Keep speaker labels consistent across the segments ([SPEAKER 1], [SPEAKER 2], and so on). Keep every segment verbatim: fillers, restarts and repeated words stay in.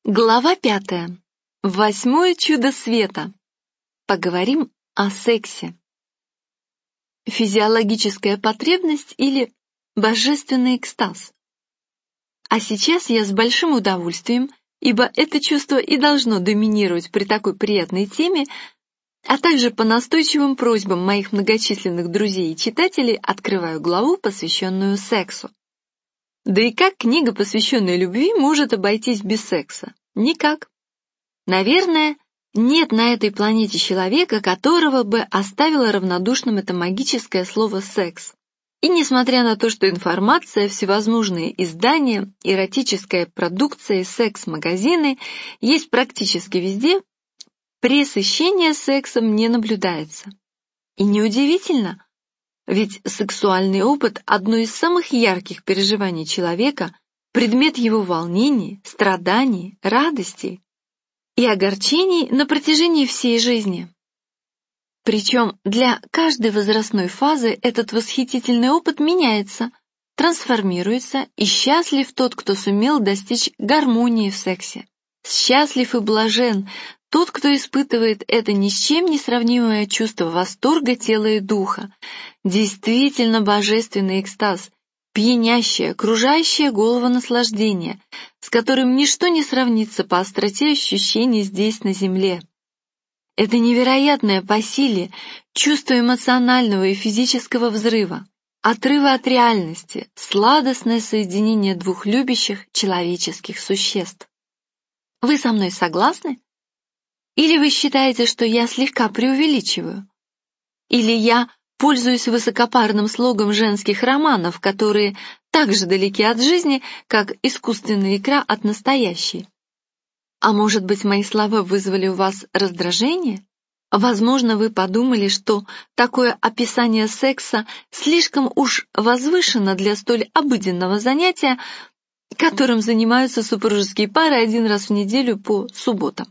[SPEAKER 1] Глава пятая. Восьмое чудо света. Поговорим о сексе. Физиологическая потребность или божественный экстаз. А сейчас я с большим удовольствием, ибо это чувство и должно доминировать при такой приятной теме, а также по настойчивым просьбам моих многочисленных друзей и читателей открываю главу, посвященную сексу. Да и как книга, посвященная любви, может обойтись без секса? Никак. Наверное, нет на этой планете человека, которого бы оставило равнодушным это магическое слово «секс». И несмотря на то, что информация, всевозможные издания, эротическая продукция и секс-магазины есть практически везде, пресыщение сексом не наблюдается. И неудивительно, ведь сексуальный опыт – одно из самых ярких переживаний человека, предмет его волнений, страданий, радостей и огорчений на протяжении всей жизни. Причем для каждой возрастной фазы этот восхитительный опыт меняется, трансформируется, и счастлив тот, кто сумел достичь гармонии в сексе. Счастлив и блажен тот, кто испытывает это ни с чем не сравнимое чувство восторга тела и духа, действительно божественный экстаз, пьянящее, окружающее голову наслаждение, с которым ничто не сравнится по остроте ощущений здесь, на земле. Это невероятное по силе чувство эмоционального и физического взрыва, отрыва от реальности, сладостное соединение двух любящих человеческих существ. Вы со мной согласны? Или вы считаете, что я слегка преувеличиваю? Или я пользуюсь высокопарным слогом женских романов, которые так же далеки от жизни, как искусственная икра от настоящей? А может быть, мои слова вызвали у вас раздражение? Возможно, вы подумали, что такое описание секса слишком уж возвышено для столь обыденного занятия, которым занимаются супружеские пары один раз в неделю по субботам.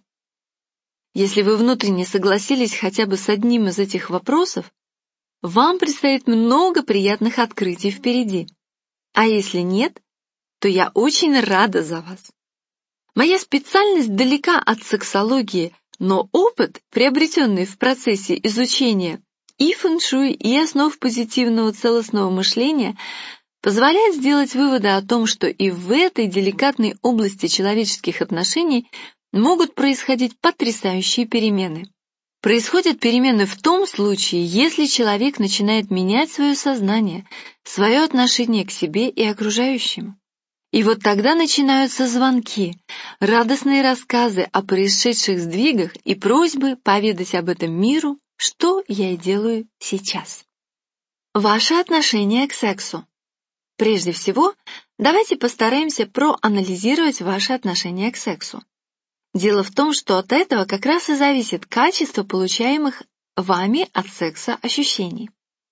[SPEAKER 1] Если вы внутренне согласились хотя бы с одним из этих вопросов, вам предстоит много приятных открытий впереди. А если нет, то я очень рада за вас. Моя специальность далека от сексологии, но опыт, приобретенный в процессе изучения и фэншуй, и основ позитивного целостного мышления, позволяет сделать выводы о том, что и в этой деликатной области человеческих отношений могут происходить потрясающие перемены. Происходят перемены в том случае, если человек начинает менять свое сознание, свое отношение к себе и окружающим. И вот тогда начинаются звонки, радостные рассказы о происшедших сдвигах и просьбы поведать об этом миру, что я и делаю сейчас. Ваше отношение к сексу. Прежде всего, давайте постараемся проанализировать ваше отношение к сексу. Дело в том, что от этого как раз и зависит качество получаемых вами от секса ощущений.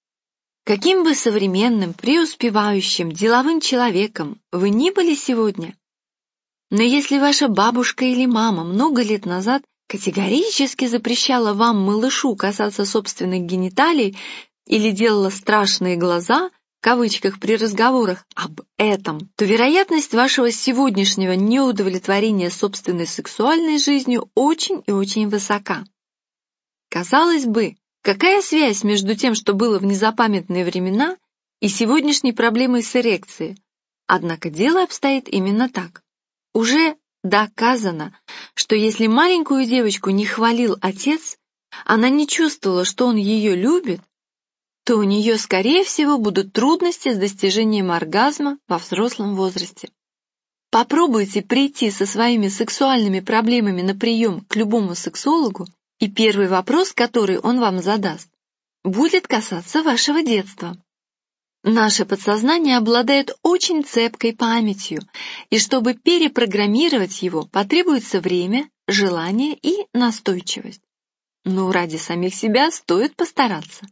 [SPEAKER 1] Каким бы современным, преуспевающим, деловым человеком вы ни были сегодня, но если ваша бабушка или мама много лет назад категорически запрещала вам, малышу, касаться собственных гениталий или делала страшные глаза, в кавычках, при разговорах об этом, то вероятность вашего сегодняшнего неудовлетворения собственной сексуальной жизнью очень и очень высока. Казалось бы, какая связь между тем, что было в незапамятные времена, и сегодняшней проблемой с эрекцией? Однако дело обстоит именно так. Уже доказано, что если маленькую девочку не хвалил отец, она не чувствовала, что он ее любит, то у нее, скорее всего, будут трудности с достижением оргазма во взрослом возрасте. Попробуйте прийти со своими сексуальными проблемами на прием к любому сексологу, и первый вопрос, который он вам задаст, будет касаться вашего детства. Наше подсознание обладает очень цепкой памятью, и чтобы перепрограммировать его, потребуется время, желание и настойчивость. Но ради самих себя стоит постараться.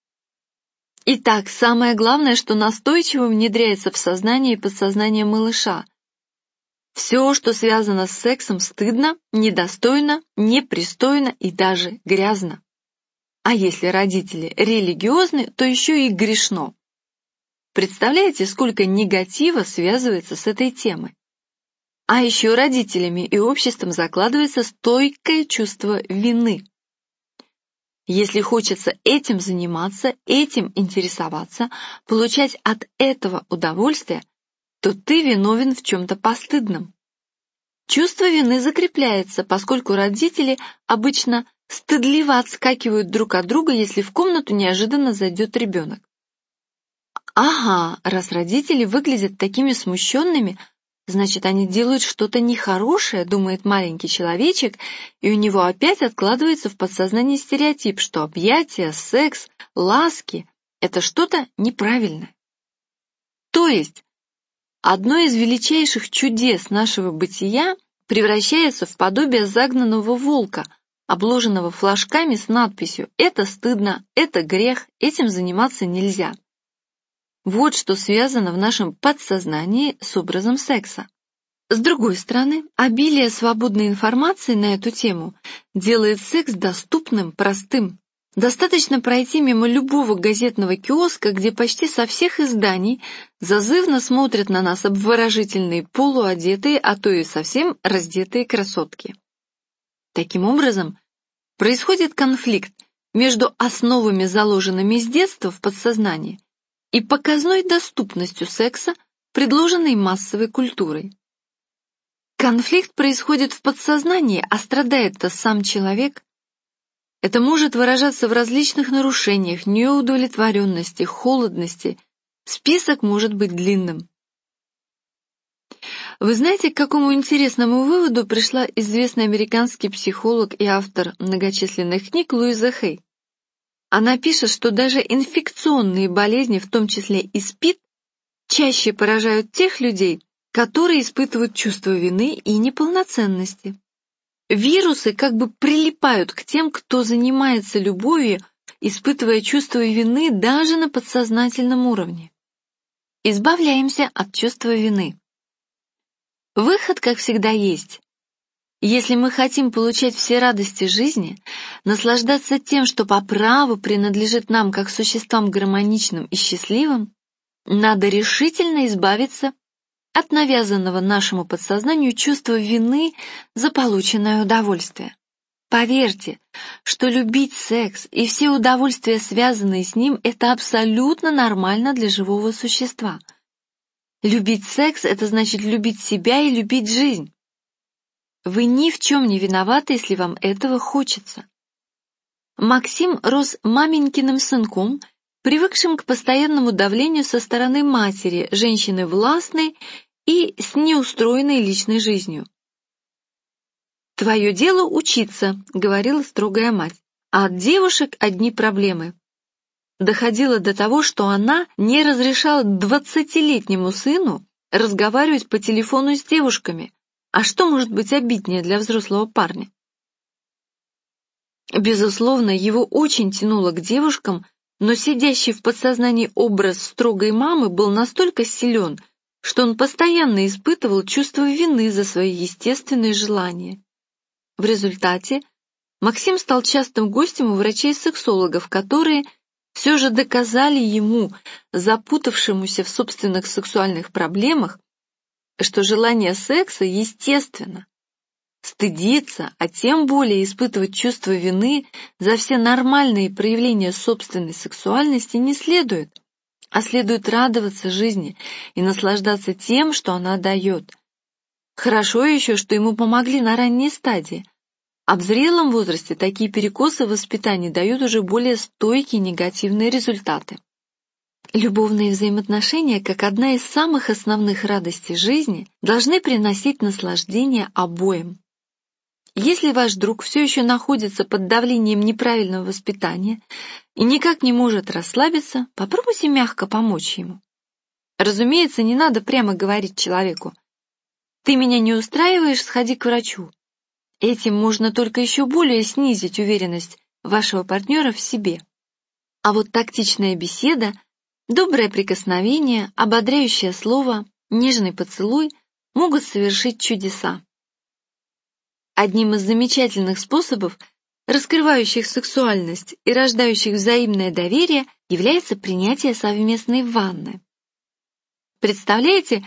[SPEAKER 1] Итак, самое главное, что настойчиво внедряется в сознание и подсознание малыша. Все, что связано с сексом, стыдно, недостойно, непристойно и даже грязно. А если родители религиозны, то еще и грешно. Представляете, сколько негатива связывается с этой темой? А еще родителями и обществом закладывается стойкое чувство вины. Если хочется этим заниматься, этим интересоваться, получать от этого удовольствие, то ты виновен в чем-то постыдном. Чувство вины закрепляется, поскольку родители обычно стыдливо отскакивают друг от друга, если в комнату неожиданно зайдет ребенок. Ага, раз родители выглядят такими смущенными, значит, они делают что-то нехорошее, думает маленький человечек, и у него опять откладывается в подсознании стереотип, что объятия, секс, ласки — это что-то неправильное. То есть, одно из величайших чудес нашего бытия превращается в подобие загнанного волка, обложенного флажками с надписью «Это стыдно», «Это грех», «Этим заниматься нельзя». Вот что связано в нашем подсознании с образом секса. С другой стороны, обилие свободной информации на эту тему делает секс доступным, простым. Достаточно пройти мимо любого газетного киоска, где почти со всех изданий зазывно смотрят на нас обворожительные полуодетые, а то и совсем раздетые красотки. Таким образом, происходит конфликт между основами, заложенными с детства в подсознании, и показной доступностью секса, предложенной массовой культурой. Конфликт происходит в подсознании, а страдает-то сам человек. Это может выражаться в различных нарушениях, неудовлетворенности, холодности. Список может быть длинным. Вы знаете, к какому интересному выводу пришла известный американский психолог и автор многочисленных книг Луиза Хей? Она пишет, что даже инфекционные болезни, в том числе и СПИД, чаще поражают тех людей, которые испытывают чувство вины и неполноценности. Вирусы как бы прилипают к тем, кто занимается любовью, испытывая чувство вины даже на подсознательном уровне. Избавляемся от чувства вины. Выход, как всегда, есть. Если мы хотим получать все радости жизни, наслаждаться тем, что по праву принадлежит нам как существам гармоничным и счастливым, надо решительно избавиться от навязанного нашему подсознанию чувства вины за полученное удовольствие. Поверьте, что любить секс и все удовольствия, связанные с ним, это абсолютно нормально для живого существа. Любить секс — это значит любить себя и любить жизнь. Вы ни в чем не виноваты, если вам этого хочется. Максим рос маменькиным сынком, привыкшим к постоянному давлению со стороны матери, женщины властной и с неустроенной личной жизнью. «Твое дело учиться», — говорила строгая мать, «а от девушек одни проблемы». Доходило до того, что она не разрешала двадцатилетнему сыну разговаривать по телефону с девушками. А что может быть обиднее для взрослого парня? Безусловно, его очень тянуло к девушкам, но сидящий в подсознании образ строгой мамы был настолько силен, что он постоянно испытывал чувство вины за свои естественные желания. В результате Максим стал частым гостем у врачей-сексологов, которые все же доказали ему, запутавшемуся в собственных сексуальных проблемах, что желание секса естественно. Стыдиться, а тем более испытывать чувство вины за все нормальные проявления собственной сексуальности не следует, а следует радоваться жизни и наслаждаться тем, что она дает. Хорошо еще, что ему помогли на ранней стадии, а в зрелом возрасте такие перекосы в воспитании дают уже более стойкие негативные результаты. Любовные взаимоотношения, как одна из самых основных радостей жизни, должны приносить наслаждение обоим. Если ваш друг все еще находится под давлением неправильного воспитания и никак не может расслабиться, попробуйте мягко помочь ему. Разумеется, не надо прямо говорить человеку: «Ты меня не устраиваешь, сходи к врачу». Этим можно только еще более снизить уверенность вашего партнера в себе. А вот тактичная беседа, доброе прикосновение, ободряющее слово, нежный поцелуй могут совершить чудеса. Одним из замечательных способов, раскрывающих сексуальность и рождающих взаимное доверие, является принятие совместной ванны. Представляете,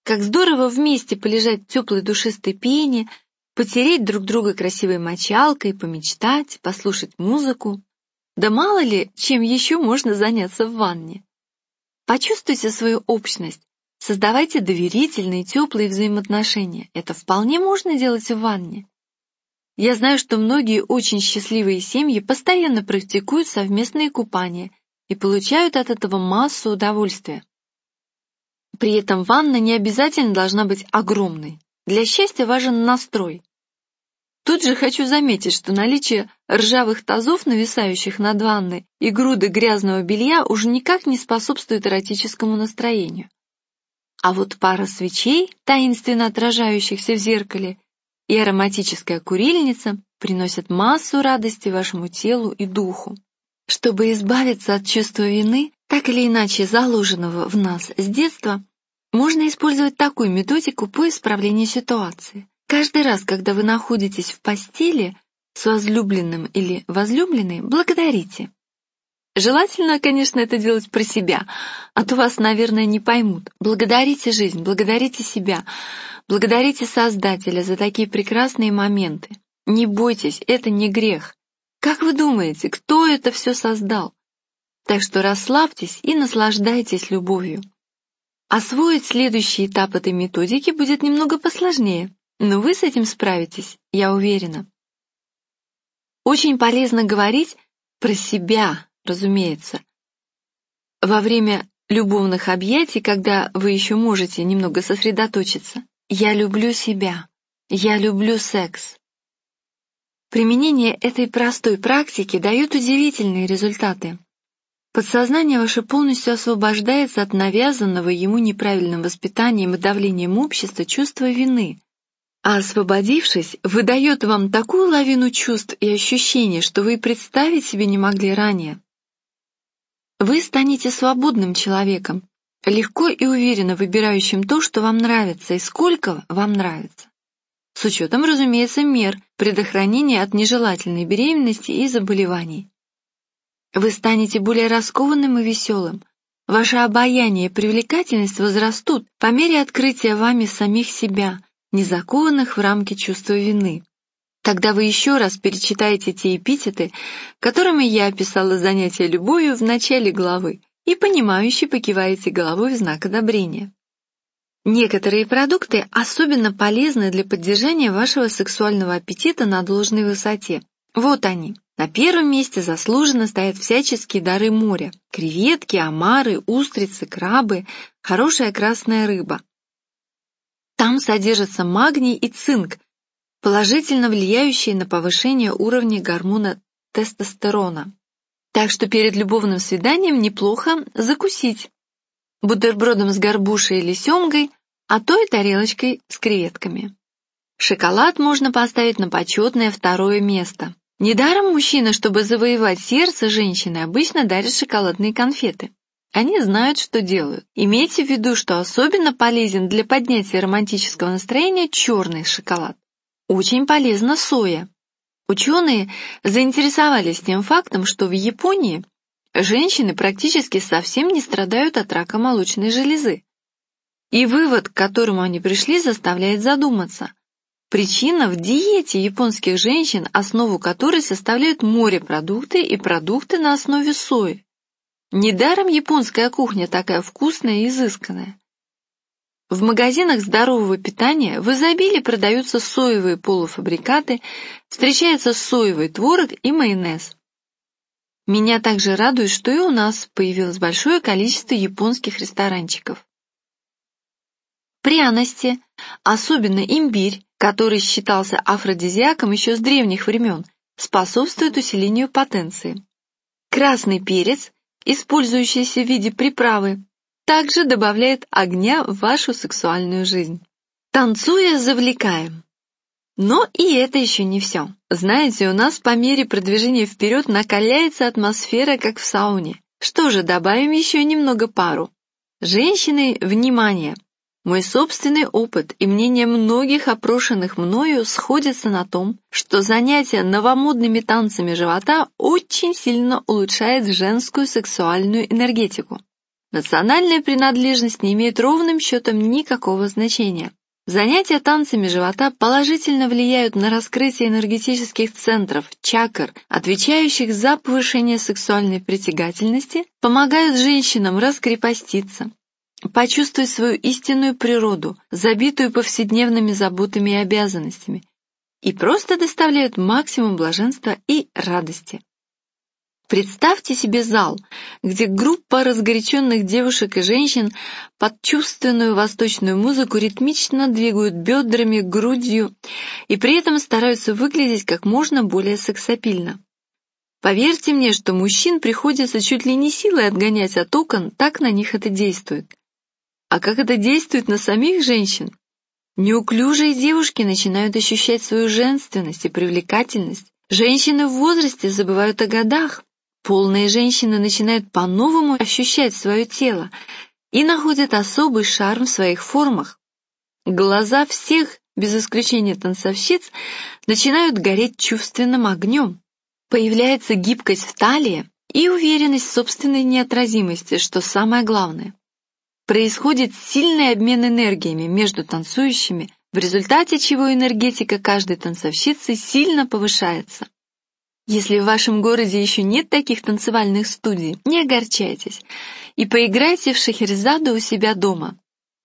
[SPEAKER 1] Как здорово вместе полежать в теплой душистой пене, потереть друг друга красивой мочалкой, помечтать, послушать музыку. Да мало ли, чем еще можно заняться в ванне. Почувствуйте свою общность, создавайте доверительные, теплые взаимоотношения. Это вполне можно делать в ванне. Я знаю, что многие очень счастливые семьи постоянно практикуют совместные купания и получают от этого массу удовольствия. При этом ванна не обязательно должна быть огромной. Для счастья важен настрой. Тут же хочу заметить, что наличие ржавых тазов, нависающих над ванной, и груды грязного белья уже никак не способствует эротическому настроению. А вот пара свечей, таинственно отражающихся в зеркале, и ароматическая курильница приносят массу радости вашему телу и духу. Чтобы избавиться от чувства вины, так или иначе заложенного в нас с детства, можно использовать такую методику по исправлению ситуации. Каждый раз, когда вы находитесь в постели с возлюбленным или возлюбленной, благодарите. Желательно, конечно, это делать про себя, а то вас, наверное, не поймут. Благодарите жизнь, благодарите себя, благодарите Создателя за такие прекрасные моменты. Не бойтесь, это не грех. Как вы думаете, кто это все создал? Так что расслабьтесь и наслаждайтесь любовью. Освоить следующий этап этой методики будет немного посложнее, но вы с этим справитесь, я уверена. Очень полезно говорить про себя, разумеется. Во время любовных объятий, когда вы еще можете немного сосредоточиться, «Я люблю себя», «Я люблю секс». Применение этой простой практики дает удивительные результаты. Подсознание ваше полностью освобождается от навязанного ему неправильным воспитанием и давлением общества чувства вины, а освободившись, выдает вам такую лавину чувств и ощущений, что вы и представить себе не могли ранее. Вы станете свободным человеком, легко и уверенно выбирающим то, что вам нравится и сколько вам нравится. С учетом, разумеется, мер предохранения от нежелательной беременности и заболеваний. Вы станете более раскованным и веселым. Ваше обаяние и привлекательность возрастут по мере открытия вами самих себя, не закованных в рамки чувства вины. Тогда вы еще раз перечитаете те эпитеты, которыми я описала занятие любовью в начале главы, и понимающе покиваете головой в знак одобрения. Некоторые продукты особенно полезны для поддержания вашего сексуального аппетита на должной высоте. Вот они. На первом месте заслуженно стоят всяческие дары моря: креветки, омары, устрицы, крабы, хорошая красная рыба. Там содержатся магний и цинк, положительно влияющие на повышение уровня гормона тестостерона. Так что перед любовным свиданием неплохо закусить бутербродом с горбушей или семгой, а то и тарелочкой с креветками. Шоколад можно поставить на почетное второе место. Недаром мужчина, чтобы завоевать сердце женщины, обычно дарит шоколадные конфеты. Они знают, что делают. Имейте в виду, что особенно полезен для поднятия романтического настроения черный шоколад. Очень полезна соя. Ученые заинтересовались тем фактом, что в Японии женщины практически совсем не страдают от рака молочной железы. И вывод, к которому они пришли, заставляет задуматься. Причина в диете японских женщин, основу которой составляют морепродукты и продукты на основе сои. Недаром японская кухня такая вкусная и изысканная. В магазинах здорового питания в изобилии продаются соевые полуфабрикаты, встречается соевый творог и майонез. Меня также радует, что и у нас появилось большое количество японских ресторанчиков. Пряности, особенно имбирь, который считался афродизиаком еще с древних времен, способствует усилению потенции. Красный перец, использующийся в виде приправы, также добавляет огня в вашу сексуальную жизнь. Танцуя, завлекаем. Но и это еще не все. Знаете, у нас по мере продвижения вперед накаляется атмосфера, как в сауне. Что же, добавим еще немного пару. Женщины, внимание! Мой собственный опыт и мнение многих опрошенных мною сходятся на том, что занятие новомодными танцами живота очень сильно улучшает женскую сексуальную энергетику. Национальная принадлежность не имеет ровным счетом никакого значения. Занятия танцами живота положительно влияют на раскрытие энергетических центров, чакр, отвечающих за повышение сексуальной притягательности, помогают женщинам раскрепоститься, почувствовать свою истинную природу, забитую повседневными заботами и обязанностями, и просто доставляют максимум блаженства и радости. Представьте себе зал, где группа разгоряченных девушек и женщин под чувственную восточную музыку ритмично двигают бедрами, грудью и при этом стараются выглядеть как можно более сексапильно. Поверьте мне, что мужчин приходится чуть ли не силой отгонять от окон, так на них это действует. А как это действует на самих женщин? Неуклюжие девушки начинают ощущать свою женственность и привлекательность. Женщины в возрасте забывают о годах. Полные женщины начинают по-новому ощущать свое тело и находят особый шарм в своих формах. Глаза всех, без исключения танцовщиц, начинают гореть чувственным огнем. Появляется гибкость в талии и уверенность в собственной неотразимости, что самое главное. Происходит сильный обмен энергиями между танцующими, в результате чего энергетика каждой танцовщицы сильно повышается. Если в вашем городе еще нет таких танцевальных студий, не огорчайтесь и поиграйте в шахерезаду у себя дома.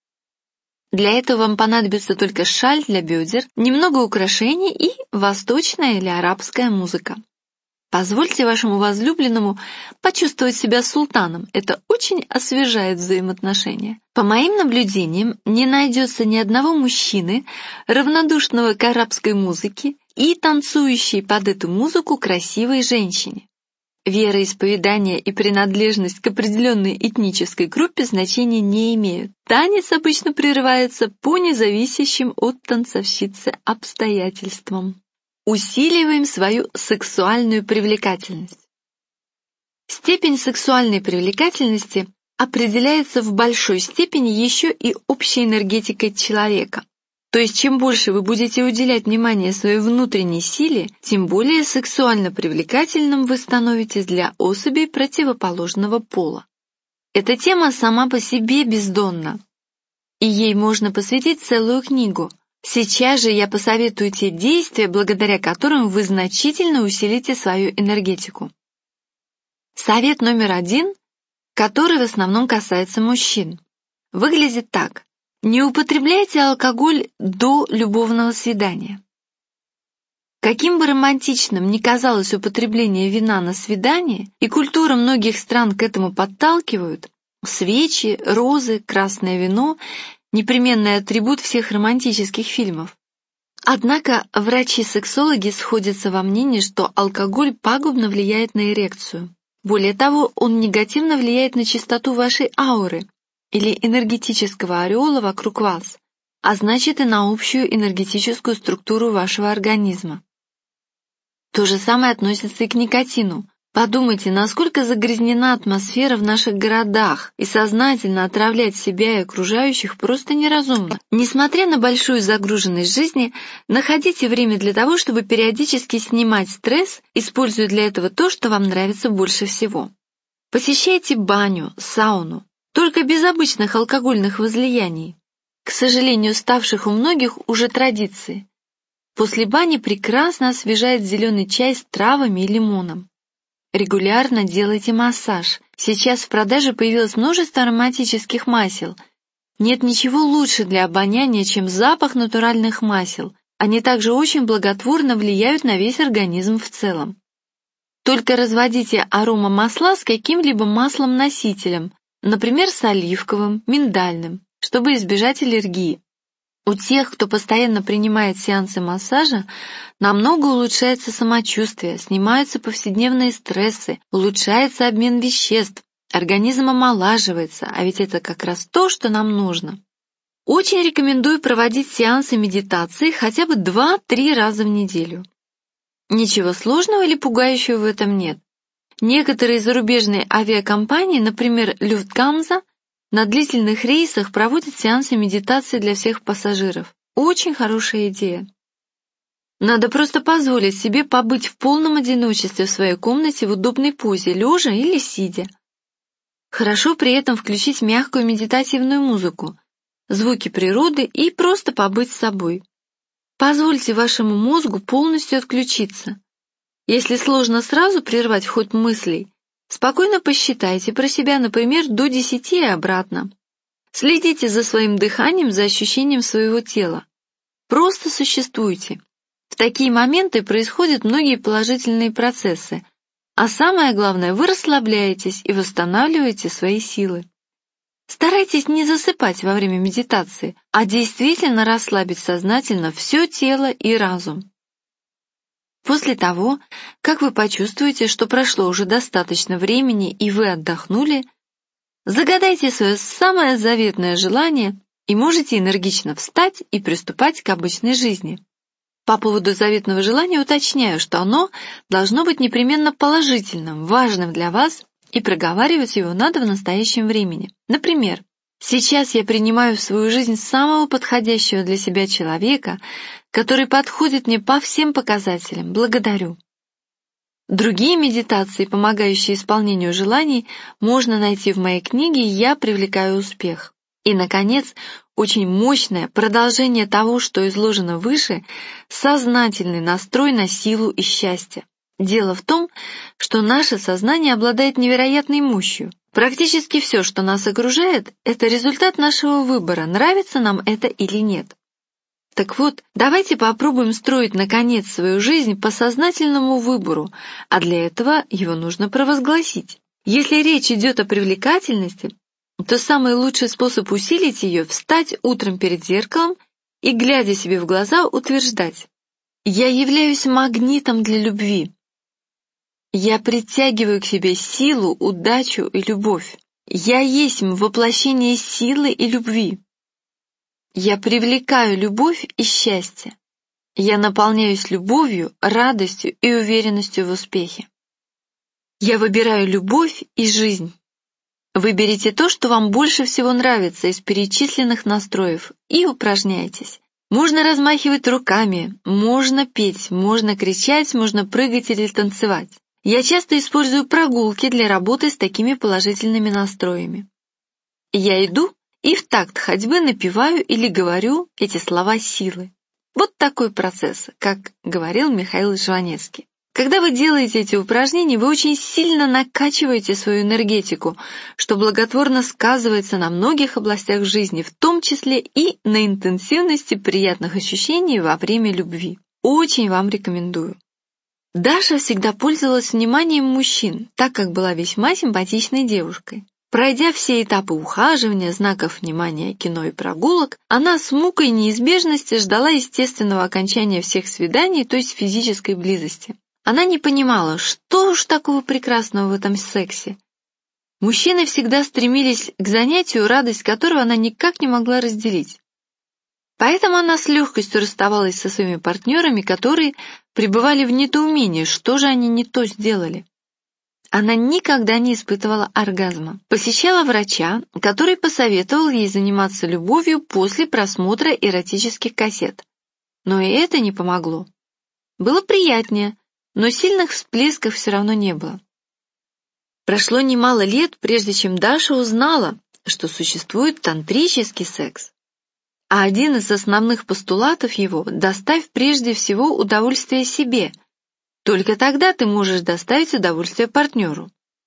[SPEAKER 1] Для этого вам понадобится только шаль для бедер, немного украшений и восточная или арабская музыка. Позвольте вашему возлюбленному почувствовать себя султаном, это очень освежает взаимоотношения. По моим наблюдениям, не найдется ни одного мужчины, равнодушного к арабской музыке и танцующей под эту музыку красивой женщине. Вероисповедание и принадлежность к определенной этнической группе значения не имеют. Танец обычно прерывается по независящим от танцовщицы обстоятельствам. Усиливаем свою сексуальную привлекательность. Степень сексуальной привлекательности определяется в большой степени еще и общей энергетикой человека. То есть чем больше вы будете уделять внимание своей внутренней силе, тем более сексуально привлекательным вы становитесь для особей противоположного пола. Эта тема сама по себе бездонна, и ей можно посвятить целую книгу. Сейчас же я посоветую те действия, благодаря которым вы значительно усилите свою энергетику. Совет номер один, который в основном касается мужчин, выглядит так. Не употребляйте алкоголь до любовного свидания. Каким бы романтичным ни казалось употребление вина на свидании, и культура многих стран к этому подталкивают, свечи, розы, красное вино — непременный атрибут всех романтических фильмов. Однако врачи-сексологи сходятся во мнении, что алкоголь пагубно влияет на эрекцию. Более того, он негативно влияет на чистоту вашей ауры или энергетического ореола вокруг вас, а значит и на общую энергетическую структуру вашего организма. То же самое относится и к никотину. Подумайте, насколько загрязнена атмосфера в наших городах, и сознательно отравлять себя и окружающих просто неразумно. Несмотря на большую загруженность жизни, находите время для того, чтобы периодически снимать стресс, используя для этого то, что вам нравится больше всего. Посещайте баню, сауну, только без обычных алкогольных возлияний, к сожалению, ставших у многих уже традицией. После бани прекрасно освежает зеленый чай с травами и лимоном. Регулярно делайте массаж. Сейчас в продаже появилось множество ароматических масел. Нет ничего лучше для обоняния, чем запах натуральных масел. Они также очень благотворно влияют на весь организм в целом. Только разводите аромамасла с каким-либо маслом-носителем, например, с оливковым, миндальным, чтобы избежать аллергии. У тех, кто постоянно принимает сеансы массажа, намного улучшается самочувствие, снимаются повседневные стрессы, улучшается обмен веществ, организм омолаживается, а ведь это как раз то, что нам нужно. Очень рекомендую проводить сеансы медитации хотя бы два-три раза в неделю. Ничего сложного или пугающего в этом нет. Некоторые зарубежные авиакомпании, например, Люфтганза, на длительных рейсах проводят сеансы медитации для всех пассажиров. Очень хорошая идея. Надо просто позволить себе побыть в полном одиночестве в своей комнате в удобной позе, лежа или сидя. Хорошо при этом включить мягкую медитативную музыку, звуки природы и просто побыть с собой. Позвольте вашему мозгу полностью отключиться. Если сложно сразу прервать ход мыслей, спокойно посчитайте про себя, например, до десяти и обратно. Следите за своим дыханием, за ощущением своего тела. Просто существуйте. В такие моменты происходят многие положительные процессы, а самое главное, вы расслабляетесь и восстанавливаете свои силы. Старайтесь не засыпать во время медитации, а действительно расслабить сознательно все тело и разум. После того, как вы почувствуете, что прошло уже достаточно времени и вы отдохнули, загадайте свое самое заветное желание и можете энергично встать и приступать к обычной жизни. По поводу заветного желания уточняю, что оно должно быть непременно положительным, важным для вас, и проговаривать его надо в настоящем времени. Например, «Сейчас я принимаю в свою жизнь самого подходящего для себя человека, который подходит мне по всем показателям. Благодарю». Другие медитации, помогающие исполнению желаний, можно найти в моей книге «Я привлекаю успех». И, наконец, очень мощное продолжение того, что изложено выше, сознательный настрой на силу и счастье. Дело в том, что наше сознание обладает невероятной мощью. Практически все, что нас окружает, это результат нашего выбора, нравится нам это или нет. Так вот, давайте попробуем строить, наконец, свою жизнь по сознательному выбору, а для этого его нужно провозгласить. Если речь идет о привлекательности, то самый лучший способ усилить ее — встать утром перед зеркалом и, глядя себе в глаза, утверждать: «Я являюсь магнитом для любви. Я притягиваю к себе силу, удачу и любовь. Я есть воплощение силы и любви. Я привлекаю любовь и счастье. Я наполняюсь любовью, радостью и уверенностью в успехе. Я выбираю любовь и жизнь». Выберите то, что вам больше всего нравится из перечисленных настроев, и упражняйтесь. Можно размахивать руками, можно петь, можно кричать, можно прыгать или танцевать. Я часто использую прогулки для работы с такими положительными настроями. Я иду и в такт ходьбы напеваю или говорю эти слова силы. Вот такой процесс, как говорил Михаил Жванецкий. Когда вы делаете эти упражнения, вы очень сильно накачиваете свою энергетику, что благотворно сказывается на многих областях жизни, в том числе и на интенсивности приятных ощущений во время любви. Очень вам рекомендую. Даша всегда пользовалась вниманием мужчин, так как была весьма симпатичной девушкой. Пройдя все этапы ухаживания, знаков внимания, кино и прогулок, она с мукой неизбежности ждала естественного окончания всех свиданий, то есть физической близости. Она не понимала, что уж такого прекрасного в этом сексе. Мужчины всегда стремились к занятию, радость которого она никак не могла разделить. Поэтому она с легкостью расставалась со своими партнерами, которые пребывали в недоумении, что же они не то сделали. Она никогда не испытывала оргазма. Посещала врача, который посоветовал ей заниматься любовью после просмотра эротических кассет. Но и это не помогло. Было приятнее, но сильных всплесков все равно не было. Прошло немало лет, прежде чем Даша узнала, что существует тантрический секс. А один из основных постулатов его — доставь прежде всего удовольствие себе. Только тогда ты можешь доставить удовольствие партнеру.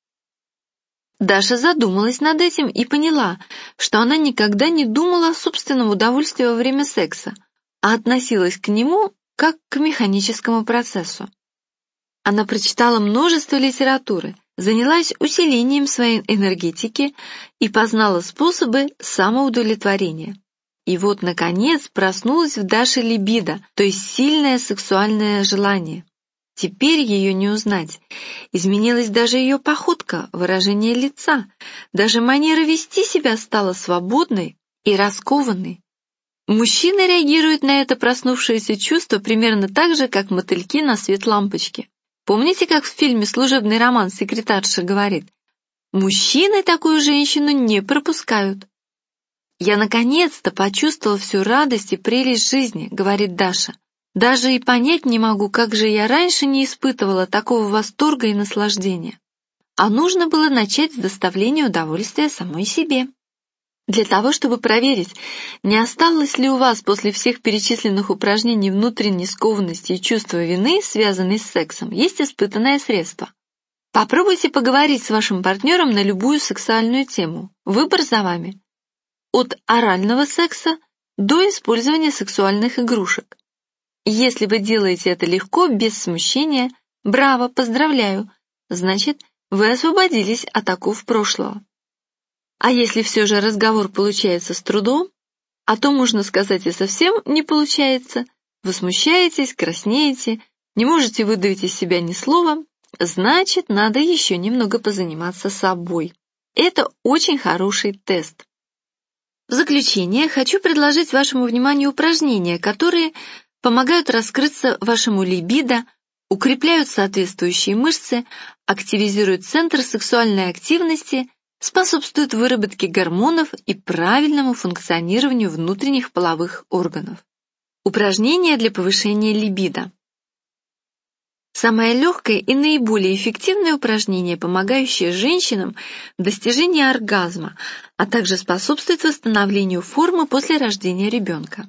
[SPEAKER 1] Даша задумалась над этим и поняла, что она никогда не думала о собственном удовольствии во время секса, а относилась к нему как к механическому процессу. Она прочитала множество литературы, занялась усилением своей энергетики и познала способы самоудовлетворения. И вот, наконец, проснулась в Даше либидо, то есть сильное сексуальное желание. Теперь ее не узнать. Изменилась даже ее походка, выражение лица, даже манера вести себя стала свободной и раскованной. Мужчины реагируют на это проснувшееся чувство примерно так же, как мотыльки на свет лампочки. Помните, как в фильме «Служебный роман» секретарша говорит: «Мужчины такую женщину не пропускают». «Я наконец-то почувствовала всю радость и прелесть жизни», — говорит Даша. «Даже и понять не могу, как же я раньше не испытывала такого восторга и наслаждения». а нужно было начать с доставления удовольствия самой себе. Для того, чтобы проверить, не осталось ли у вас после всех перечисленных упражнений внутренней скованности и чувства вины, связанной с сексом, есть испытанное средство. Попробуйте поговорить с вашим партнером на любую сексуальную тему. Выбор за вами. От орального секса до использования сексуальных игрушек. Если вы делаете это легко, без смущения, браво, поздравляю, значит, вы освободились от оков прошлого. А если все же разговор получается с трудом, а то, можно сказать, и совсем не получается, вы смущаетесь, краснеете, не можете выдавить из себя ни слова, значит, надо еще немного позаниматься собой. Это очень хороший тест. В заключение хочу предложить вашему вниманию упражнения, которые помогают раскрыться вашему либидо, укрепляют соответствующие мышцы, активизируют центр сексуальной активности, способствуют выработке гормонов и правильному функционированию внутренних половых органов. Упражнения для повышения либидо. Самое легкое и наиболее эффективное упражнение, помогающее женщинам в достижении оргазма, а также способствует восстановлению формы после рождения ребенка.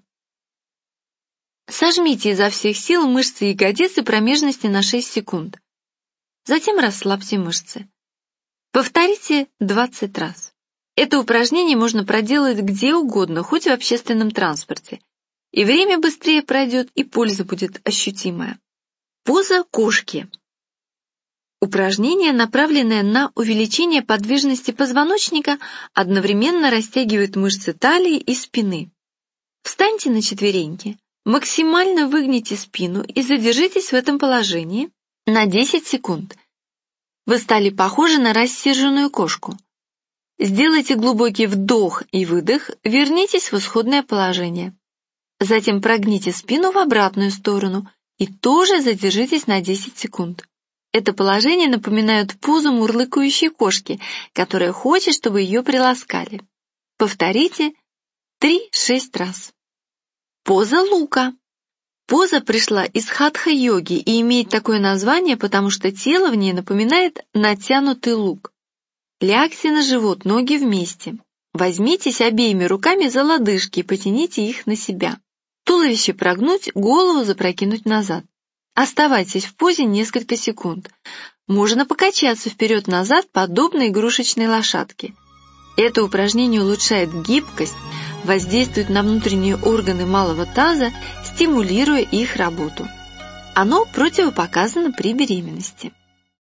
[SPEAKER 1] Сожмите изо всех сил мышцы ягодиц и промежности на шесть секунд. Затем расслабьте мышцы. Повторите двадцать раз. Это упражнение можно проделать где угодно, хоть в общественном транспорте. И время быстрее пройдет, и польза будет ощутимая. Поза кошки. Упражнение, направленное на увеличение подвижности позвоночника, одновременно растягивает мышцы талии и спины. Встаньте на четвереньки, максимально выгните спину и задержитесь в этом положении на десять секунд. Вы стали похожи на рассерженную кошку. Сделайте глубокий вдох и выдох, вернитесь в исходное положение. Затем прогните спину в обратную сторону и тоже задержитесь на десять секунд. Это положение напоминает позу мурлыкающей кошки, которая хочет, чтобы ее приласкали. Повторите три-шесть раз. Поза лука. Поза пришла из хатха-йоги и имеет такое название, потому что тело в ней напоминает натянутый лук. Лягте на живот, ноги вместе. Возьмитесь обеими руками за лодыжки и потяните их на себя. Туловище прогнуть, голову запрокинуть назад. Оставайтесь в позе несколько секунд. Можно покачаться вперед-назад, подобно игрушечной лошадке. Это упражнение улучшает гибкость, воздействует на внутренние органы малого таза, стимулируя их работу. Оно противопоказано при беременности.